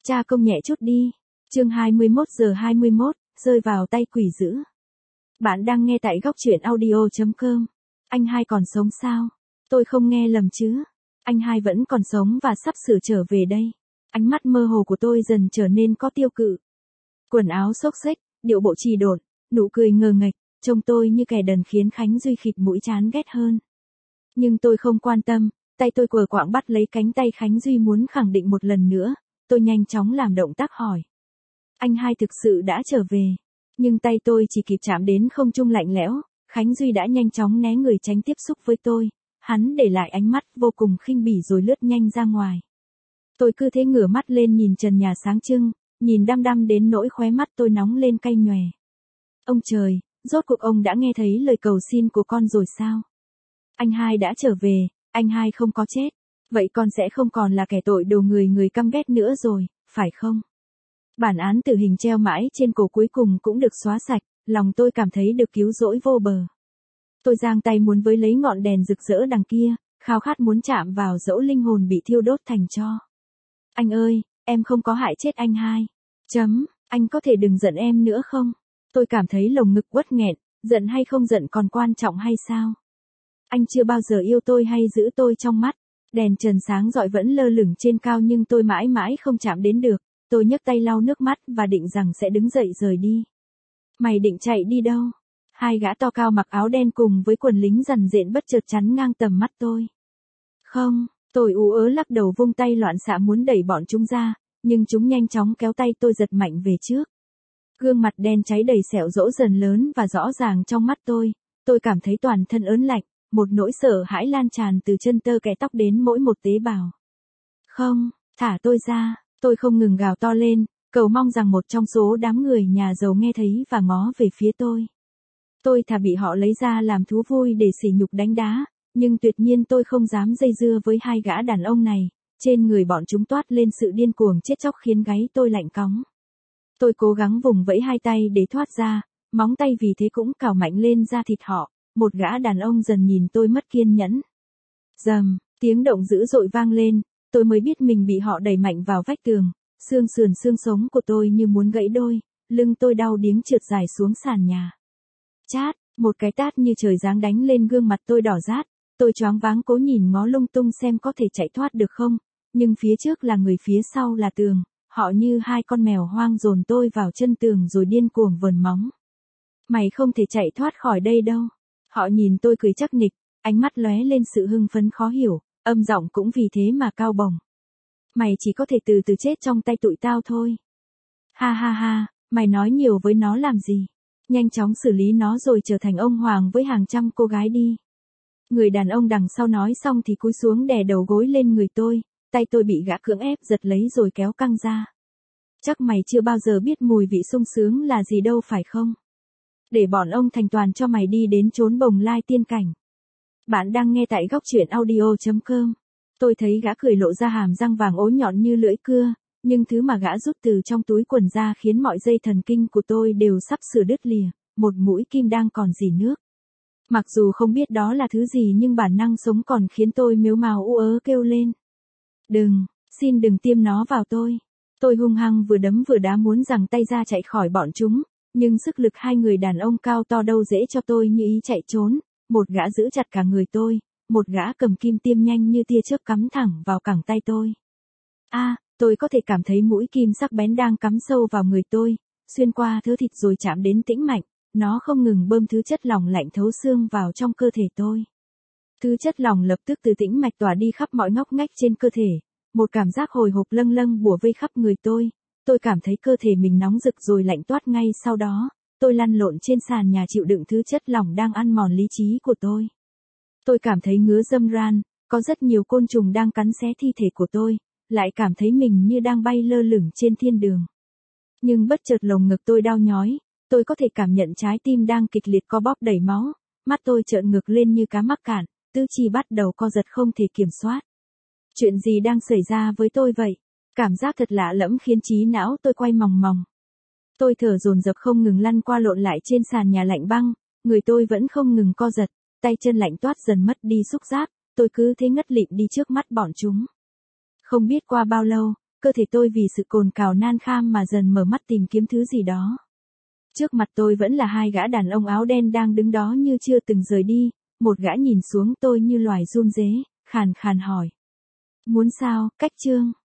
Cha công nhẹ chút đi. Chương 21:21, rơi vào tay quỷ dữ. Bạn đang nghe tại góc truyện audio.com. Anh hai còn sống sao? Tôi không nghe lầm chứ? Anh hai vẫn còn sống và sắp sửa trở về đây. Ánh mắt mơ hồ của tôi dần trở nên có tiêu cự. Quần áo xốc xếch, điệu bộ trì độn, nụ cười ngờ nghệch, trông tôi như kẻ đần khiến Khánh Duy khịt mũi chán ghét hơn. Nhưng tôi không quan tâm, tay tôi quờ quạng bắt lấy cánh tay Khánh Duy muốn khẳng định một lần nữa. Tôi nhanh chóng làm động tác hỏi. Anh hai thực sự đã trở về. Nhưng tay tôi chỉ kịp chạm đến không trung lạnh lẽo, Khánh Duy đã nhanh chóng né người tránh tiếp xúc với tôi. Hắn để lại ánh mắt vô cùng khinh bỉ rồi lướt nhanh ra ngoài. Tôi cứ thế ngửa mắt lên nhìn trần nhà sáng trưng, nhìn đăm đăm đến nỗi khóe mắt tôi nóng lên cay nhòe. Ông trời, rốt cuộc ông đã nghe thấy lời cầu xin của con rồi sao? Anh hai đã trở về, anh hai không có chết. Vậy con sẽ không còn là kẻ tội đồ người căm ghét nữa rồi, phải không? Bản án tử hình treo mãi trên cổ cuối cùng cũng được xóa sạch, lòng tôi cảm thấy được cứu rỗi vô bờ. Tôi giang tay muốn với lấy ngọn đèn rực rỡ đằng kia, khao khát muốn chạm vào dẫu linh hồn bị thiêu đốt thành tro. Anh ơi, em không có hại chết anh hai. Anh có thể đừng giận em nữa không? Tôi cảm thấy lồng ngực uất nghẹn, giận hay không giận còn quan trọng hay sao? Anh chưa bao giờ yêu tôi hay giữ tôi trong mắt. Đèn trần sáng rọi vẫn lơ lửng trên cao nhưng tôi mãi mãi không chạm đến được. Tôi nhấc tay lau nước mắt và định rằng sẽ đứng dậy rời đi. Mày định chạy đi đâu? Hai gã to cao mặc áo đen cùng với quần lính rằn rện bất chợt chắn ngang tầm mắt tôi. Không, tôi ú ớ lắc đầu vung tay loạn xạ muốn đẩy bọn chúng ra, nhưng chúng nhanh chóng kéo tay tôi giật mạnh về trước. Gương mặt đen cháy đầy sẹo rỗ dần lớn và rõ ràng trong mắt tôi cảm thấy toàn thân ớn lạnh, một nỗi sợ hãi lan tràn từ chân tơ kẽ tóc đến mỗi một tế bào. Không, thả tôi ra, tôi không ngừng gào to lên, cầu mong rằng một trong số đám người nhà giàu nghe thấy và ngó về phía tôi. Tôi thà bị họ lấy ra làm thú vui để sỉ nhục đánh đá, nhưng tuyệt nhiên tôi không dám dây dưa với hai gã đàn ông này, trên người bọn chúng toát lên sự điên cuồng chết chóc khiến gáy tôi lạnh cóng. Tôi cố gắng vùng vẫy hai tay để thoát ra, móng tay vì thế cũng cào mạnh lên da thịt họ, một gã đàn ông dần nhìn tôi mất kiên nhẫn. Rầm, tiếng động dữ dội vang lên, tôi mới biết mình bị họ đẩy mạnh vào vách tường, xương sườn xương sống của tôi như muốn gãy đôi, lưng tôi đau điếng trượt dài xuống sàn nhà. Chát, một cái tát như trời giáng đánh lên gương mặt tôi đỏ rát, tôi choáng váng cố nhìn ngó lung tung xem có thể chạy thoát được không, nhưng phía trước là người phía sau là tường, họ như hai con mèo hoang dồn tôi vào chân tường rồi điên cuồng vờn móng. Mày không thể chạy thoát khỏi đây đâu. Họ nhìn tôi cười chắc nịch, ánh mắt lóe lên sự hưng phấn khó hiểu, âm giọng cũng vì thế mà cao bồng. Mày chỉ có thể từ từ chết trong tay tụi tao thôi. Ha ha ha, mày nói nhiều với nó làm gì? Nhanh chóng xử lý nó rồi trở thành ông hoàng với hàng trăm cô gái đi. Người đàn ông đằng sau nói xong thì cúi xuống đè đầu gối lên người tôi, tay tôi bị gã cưỡng ép giật lấy rồi kéo căng ra. Chắc mày chưa bao giờ biết mùi vị sung sướng là gì đâu phải không? Để bọn ông thành toàn cho mày đi đến chốn bồng lai tiên cảnh. Bạn đang nghe tại góc truyện audio.com. Tôi thấy gã cười lộ ra hàm răng vàng ố nhọn như lưỡi cưa, nhưng thứ mà gã rút từ trong túi quần ra khiến mọi dây thần kinh của tôi đều sắp sửa đứt lìa, một mũi kim đang còn rỉ nước. Mặc dù không biết đó là thứ gì nhưng bản năng sống còn khiến tôi mếu mào ú ớ kêu lên. Xin đừng tiêm nó vào tôi. Tôi hung hăng vừa đấm vừa đá muốn giằng tay ra chạy khỏi bọn chúng, nhưng sức lực hai người đàn ông cao to đâu dễ cho tôi như ý chạy trốn, một gã giữ chặt cả người tôi, một gã cầm kim tiêm nhanh như tia chớp cắm thẳng vào cẳng tay tôi. Tôi có thể cảm thấy mũi kim sắc bén đang cắm sâu vào người tôi, xuyên qua thớ thịt rồi chạm đến tĩnh mạch, nó không ngừng bơm thứ chất lỏng lạnh thấu xương vào trong cơ thể tôi. Thứ chất lỏng lập tức từ tĩnh mạch tỏa đi khắp mọi ngóc ngách trên cơ thể, một cảm giác hồi hộp lâng lâng bủa vây khắp người tôi cảm thấy cơ thể mình nóng rực rồi lạnh toát ngay sau đó, tôi lăn lộn trên sàn nhà chịu đựng thứ chất lỏng đang ăn mòn lý trí của tôi. Tôi cảm thấy ngứa râm ran, có rất nhiều côn trùng đang cắn xé thi thể của tôi, lại cảm thấy mình như đang bay lơ lửng trên thiên đường. Nhưng bất chợt lồng ngực tôi đau nhói, tôi có thể cảm nhận trái tim đang kịch liệt co bóp đầy máu, mắt tôi trợn ngược lên như cá mắc cạn, tứ chi bắt đầu co giật không thể kiểm soát. Chuyện gì đang xảy ra với tôi vậy? Cảm giác thật lạ lẫm khiến trí não tôi quay mòng mòng. Tôi thở dồn dập không ngừng lăn qua lộn lại trên sàn nhà lạnh băng, người tôi vẫn không ngừng co giật, tay chân lạnh toát dần mất đi xúc giác, tôi cứ thế ngất lịm đi trước mắt bọn chúng. Không biết qua bao lâu, cơ thể tôi vì sự cồn cào nan kham mà dần mở mắt tìm kiếm thứ gì đó. Trước mặt tôi vẫn là hai gã đàn ông áo đen đang đứng đó như chưa từng rời đi, một gã nhìn xuống tôi như loài run rế, khàn khàn hỏi. Muốn sao, Cách Trương?